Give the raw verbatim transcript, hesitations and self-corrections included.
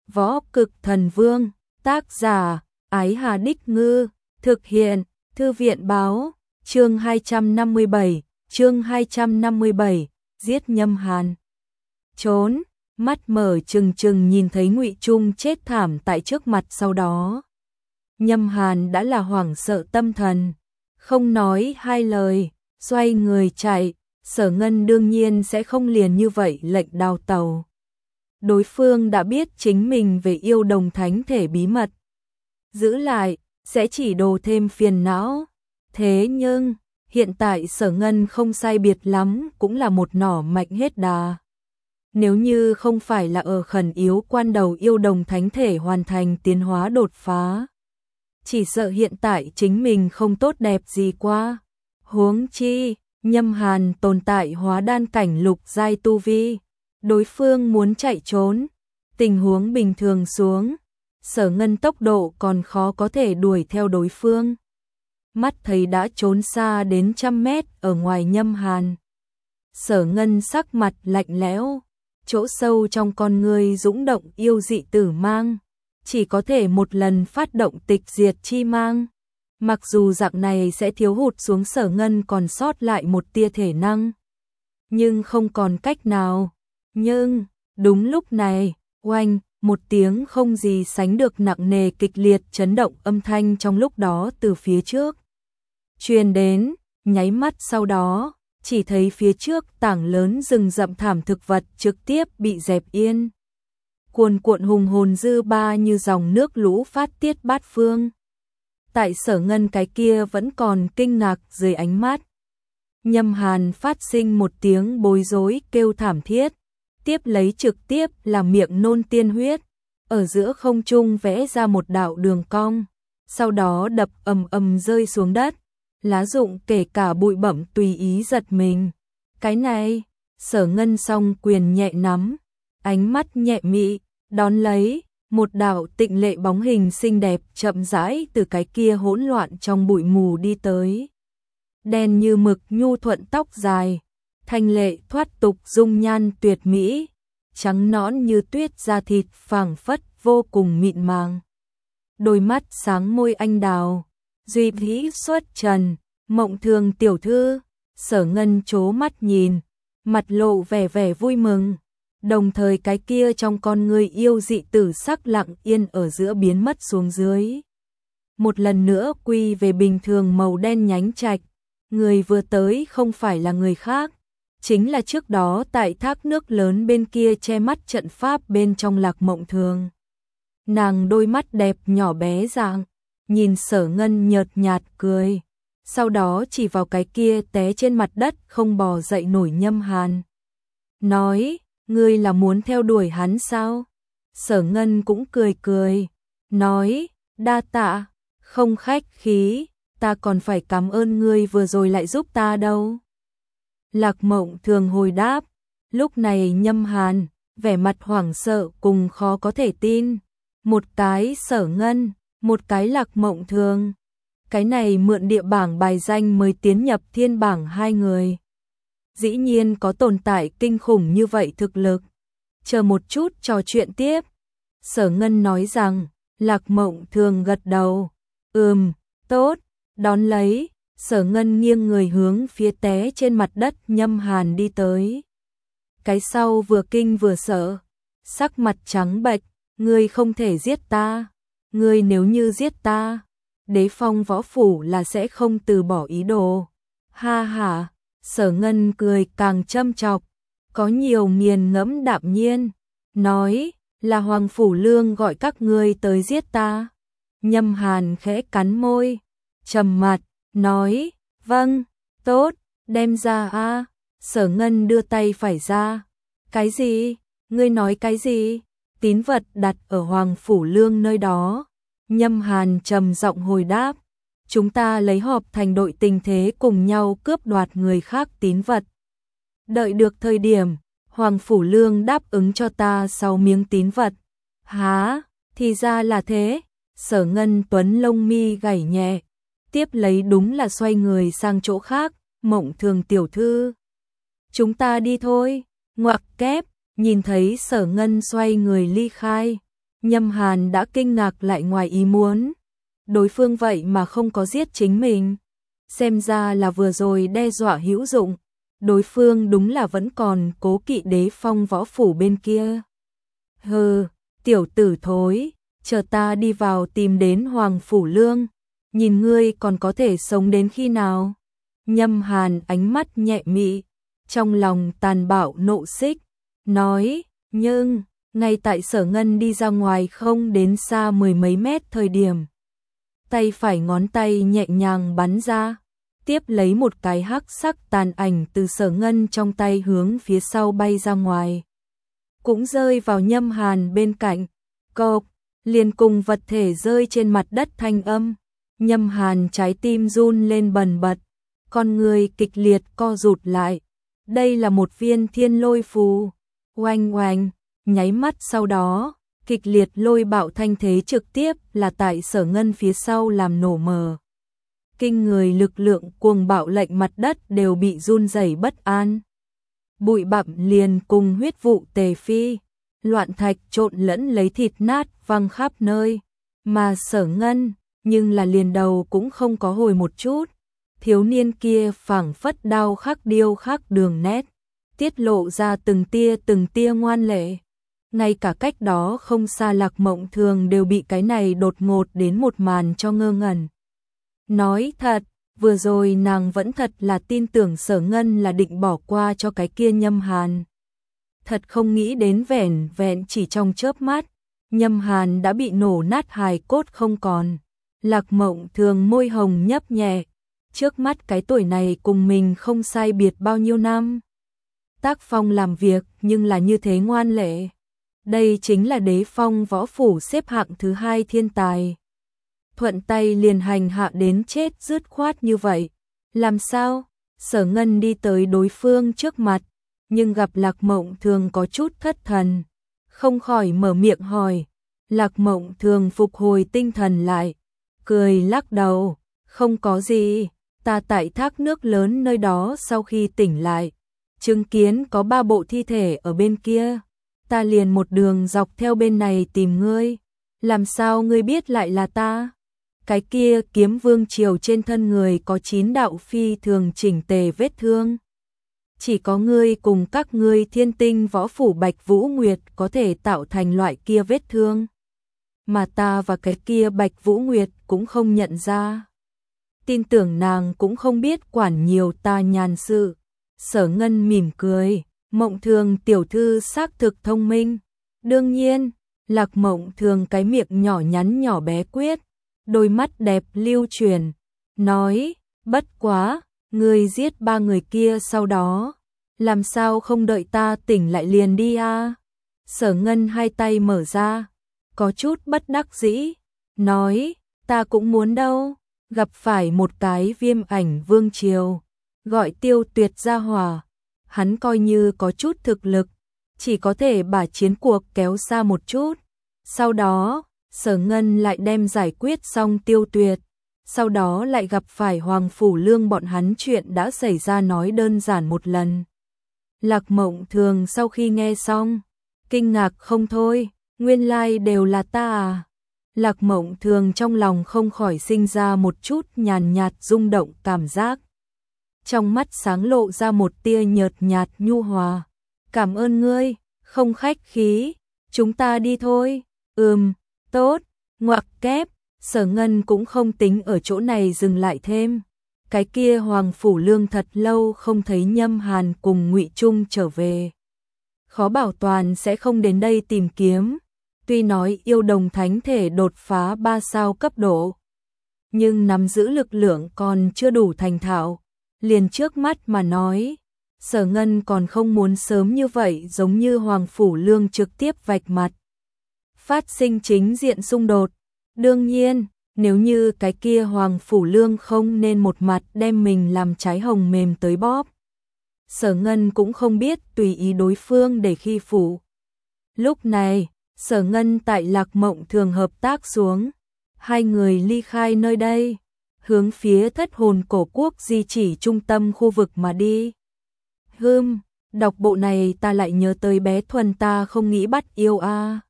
Võ Cực Thần Vương, tác giả, Ái Hà Đích Ngư, thực hiện, Thư viện Báo, chương hai trăm năm mươi bảy, chương hai trăm năm mươi bảy, giết Nhâm Hàn. Trốn, mắt mở trừng trừng nhìn thấy Ngụy Trung chết thảm tại trước mặt sau đó. Nhâm Hàn đã là hoảng sợ tâm thần, không nói hai lời, xoay người chạy, Sở Ngân đương nhiên sẽ không liền như vậy lệnh đào tàu. Đối phương đã biết chính mình về yêu đồng thánh thể bí mật. Giữ lại, sẽ chỉ đồ thêm phiền não. Thế nhưng, hiện tại Sở Ngân không sai biệt lắm cũng là một nỏ mạnh hết đà. Nếu như không phải là ở khẩn yếu quan đầu yêu đồng thánh thể hoàn thành tiến hóa đột phá, chỉ sợ hiện tại chính mình không tốt đẹp gì qua. Huống chi, Nhâm Hàn tồn tại hóa đan cảnh lục giai tu vi, đối phương muốn chạy trốn, tình huống bình thường xuống, Sở Ngân tốc độ còn khó có thể đuổi theo đối phương. Mắt thấy đã trốn xa đến trăm mét ở ngoài Nhâm Hàn. Sở Ngân sắc mặt lạnh lẽo, chỗ sâu trong con người dũng động yêu dị tử mang, chỉ có thể một lần phát động tịch diệt chi mang. Mặc dù dạng này sẽ thiếu hụt xuống Sở Ngân còn sót lại một tia thể năng, nhưng không còn cách nào. Nhưng, đúng lúc này, oanh, một tiếng không gì sánh được nặng nề kịch liệt chấn động âm thanh trong lúc đó từ phía trước truyền đến, nháy mắt sau đó, chỉ thấy phía trước tảng lớn rừng rậm thảm thực vật trực tiếp bị dẹp yên. Cuồn cuộn hùng hồn dư ba như dòng nước lũ phát tiết bát phương. Tại Sở Ngân cái kia vẫn còn kinh ngạc dưới ánh mắt. Nhâm Hàn phát sinh một tiếng bối rối kêu thảm thiết, tiếp lấy trực tiếp là miệng nôn tiên huyết, ở giữa không trung vẽ ra một đạo đường cong, sau đó đập ầm ầm rơi xuống đất, lá rụng kể cả bụi bặm tùy ý giật mình. Cái này, Sở Ngân song quyền nhẹ nắm, ánh mắt nhẹ mị, đón lấy, một đạo tịnh lệ bóng hình xinh đẹp chậm rãi từ cái kia hỗn loạn trong bụi mù đi tới. Đen như mực nhu thuận tóc dài, thanh lệ thoát tục dung nhan tuyệt mỹ, trắng nõn như tuyết da thịt phảng phất vô cùng mịn màng. Đôi mắt sáng môi anh đào, duy mỹ xuất trần, mộng thường tiểu thư. Sở Ngân chố mắt nhìn, mặt lộ vẻ vẻ vui mừng, đồng thời cái kia trong con người yêu dị tử sắc lặng yên ở giữa biến mất xuống dưới. Một lần nữa quy về bình thường màu đen nhánh trạch, người vừa tới không phải là người khác, chính là trước đó tại thác nước lớn bên kia che mắt trận pháp bên trong Lạc Mộng Thường. Nàng đôi mắt đẹp nhỏ bé dạng, nhìn Sở Ngân nhợt nhạt cười, sau đó chỉ vào cái kia té trên mặt đất không bò dậy nổi Nhâm Hàn. Nói, ngươi là muốn theo đuổi hắn sao? Sở Ngân cũng cười cười, nói, đa tạ, không khách khí, ta còn phải cảm ơn ngươi vừa rồi lại giúp ta đâu. Lạc Mộng Thường hồi đáp, lúc này Nhâm Hàn, vẻ mặt hoảng sợ cùng khó có thể tin. Một cái Sở Ngân, một cái Lạc Mộng Thường. Cái này mượn địa bảng bài danh mới tiến nhập thiên bảng hai người. Dĩ nhiên có tồn tại kinh khủng như vậy thực lực. Chờ một chút trò chuyện tiếp. Sở Ngân nói rằng, Lạc Mộng Thường gật đầu. Ừm, tốt, đón lấy. Sở Ngân nghiêng người hướng phía té trên mặt đất Nhâm Hàn đi tới. Cái sau vừa kinh vừa sợ, sắc mặt trắng bệch, ngươi không thể giết ta, ngươi nếu như giết ta, Đế Phong võ phủ là sẽ không từ bỏ ý đồ. Ha ha, Sở Ngân cười càng châm chọc, có nhiều nghiền ngẫm đạm nhiên, nói, là Hoàng Phủ Lương gọi các ngươi tới giết ta. Nhâm Hàn khẽ cắn môi, trầm mặt, nói, vâng, tốt, đem ra a. Sở Ngân đưa tay phải ra. Cái gì? Ngươi nói cái gì? Tín vật đặt ở Hoàng Phủ Lương nơi đó. Nhâm Hàn trầm giọng hồi đáp, chúng ta lấy họp thành đội tình thế cùng nhau cướp đoạt người khác tín vật. Đợi được thời điểm, Hoàng Phủ Lương đáp ứng cho ta sáu miếng tín vật. Hả? Thì ra là thế. Sở Ngân tuấn lông mi gảy nhẹ, tiếp lấy đúng là xoay người sang chỗ khác. Mộng Thường tiểu thư, chúng ta đi thôi. Ngoặc kép, nhìn thấy Sở Ngân xoay người ly khai, Nhâm Hàn đã kinh ngạc lại ngoài ý muốn. Đối phương vậy mà không có giết chính mình. Xem ra là vừa rồi đe dọa hữu dụng. Đối phương đúng là vẫn còn cố kỵ Đế Phong võ phủ bên kia. Hừ, tiểu tử thối, chờ ta đi vào tìm đến Hoàng Phủ Lương. Nhìn ngươi còn có thể sống đến khi nào? Nhâm Hàn ánh mắt nhẹ mị, trong lòng tàn bạo nộ xích, nói, nhưng, ngay tại Sở Ngân đi ra ngoài không đến xa mười mấy mét thời điểm. Tay phải ngón tay nhẹ nhàng bắn ra, tiếp lấy một cái hắc sắc tàn ảnh từ Sở Ngân trong tay hướng phía sau bay ra ngoài. Cũng rơi vào Nhâm Hàn bên cạnh, cộp, liền cùng vật thể rơi trên mặt đất thanh âm. Nhâm Hàn trái tim run lên bần bật, con người kịch liệt co rụt lại. Đây là một viên thiên lôi phù. Oanh oanh, nháy mắt sau đó, kịch liệt lôi bạo thanh thế trực tiếp là tại Sở Ngân phía sau làm nổ mờ. Kinh người lực lượng cuồng bạo lệnh mặt đất đều bị run rẩy bất an. Bụi bặm liền cùng huyết vụ tề phi, loạn thạch trộn lẫn lấy thịt nát văng khắp nơi. Mà Sở Ngân, nhưng là liền đầu cũng không có hồi một chút. Thiếu niên kia phảng phất đao khắc điêu khắc đường nét, tiết lộ ra từng tia từng tia ngoan lệ. Ngay cả cách đó không xa Lạc Mộng Thường đều bị cái này đột ngột đến một màn cho ngơ ngẩn. Nói thật, vừa rồi nàng vẫn thật là tin tưởng Sở Ngân là định bỏ qua cho cái kia Nhâm Hàn. Thật không nghĩ đến vẻn vẹn chỉ trong chớp mắt, Nhâm Hàn đã bị nổ nát hài cốt không còn. Lạc Mộng Thường môi hồng nhấp nhẹ, trước mắt cái tuổi này cùng mình không sai biệt bao nhiêu năm. Tác phong làm việc nhưng là như thế ngoan lệ. Đây chính là Đế Phong võ phủ xếp hạng thứ hai thiên tài. Thuận tay liền hành hạ đến chết dứt khoát như vậy. Làm sao? Sở Ngân đi tới đối phương trước mặt, nhưng gặp Lạc Mộng Thường có chút thất thần. Không khỏi mở miệng hỏi. Lạc Mộng Thường phục hồi tinh thần lại, cười lắc đầu. Không có gì, ta tại thác nước lớn nơi đó sau khi tỉnh lại, chứng kiến có ba bộ thi thể ở bên kia. Ta liền một đường dọc theo bên này tìm ngươi. Làm sao ngươi biết lại là ta? Cái kia Kiếm Vương triều trên thân người có chín đạo phi thường chỉnh tề vết thương. Chỉ có ngươi cùng các ngươi Thiên Tinh võ phủ Bạch Vũ Nguyệt có thể tạo thành loại kia vết thương. Mà ta và cái kia Bạch Vũ Nguyệt cũng không nhận ra. Tin tưởng nàng cũng không biết quản nhiều ta nhàn sự. Sở Ngân mỉm cười. Mộng Thường tiểu thư xác thực thông minh. Đương nhiên, Lạc Mộng Thường cái miệng nhỏ nhắn nhỏ bé quyết, đôi mắt đẹp lưu truyền, nói, bất quá, ngươi giết ba người kia sau đó, làm sao không đợi ta tỉnh lại liền đi a? Sở Ngân hai tay mở ra, có chút bất đắc dĩ, nói, ta cũng muốn đâu, gặp phải một cái Viêm Ảnh vương triều, gọi Tiêu Tuyệt gia hỏa. Hắn coi như có chút thực lực, chỉ có thể把chiến cuộc kéo xa một chút. Sau đó, Sở Ngân lại đem giải quyết xong Tiêu Tuyệt. Sau đó lại gặp phải Hoàng Phủ Lương, bọn hắn chuyện đã xảy ra nói đơn giản một lần. Lạc Mộng Thường sau khi nghe xong, kinh ngạc không thôi, nguyên lai like đều là ta à. Lạc Mộng Thường trong lòng không khỏi sinh ra một chút nhàn nhạt rung động cảm giác. Trong mắt sáng lộ ra một tia nhợt nhạt nhu hòa. Cảm ơn ngươi, không khách khí, chúng ta đi thôi. Ừm, tốt, ngoặc kép, Sở Ngân cũng không tính ở chỗ này dừng lại thêm. Cái kia Hoàng Phủ Lương thật lâu không thấy Nhâm Hàn cùng Ngụy Trung trở về. Khó bảo toàn sẽ không đến đây tìm kiếm. Tuy nói yêu đồng thánh thể đột phá ba sao cấp độ, nhưng nắm giữ lực lượng còn chưa đủ thành thạo. Liền trước mắt mà nói, Sở Ngân còn không muốn sớm như vậy giống như Hoàng Phủ Lương trực tiếp vạch mặt. Phát sinh chính diện xung đột. Đương nhiên, nếu như cái kia Hoàng Phủ Lương không nên một mặt đem mình làm trái hồng mềm tới bóp. Sở Ngân cũng không biết tùy ý đối phương để khi phủ. Lúc này, Sở Ngân tại Lạc Mộng Thường hợp tác xuống. Hai người ly khai nơi đây, hướng phía Thất Hồn Cổ Quốc di chỉ trung tâm khu vực mà đi. Hừm, đọc bộ này ta lại nhớ tới bé Thuần ta không nghĩ bắt yêu a.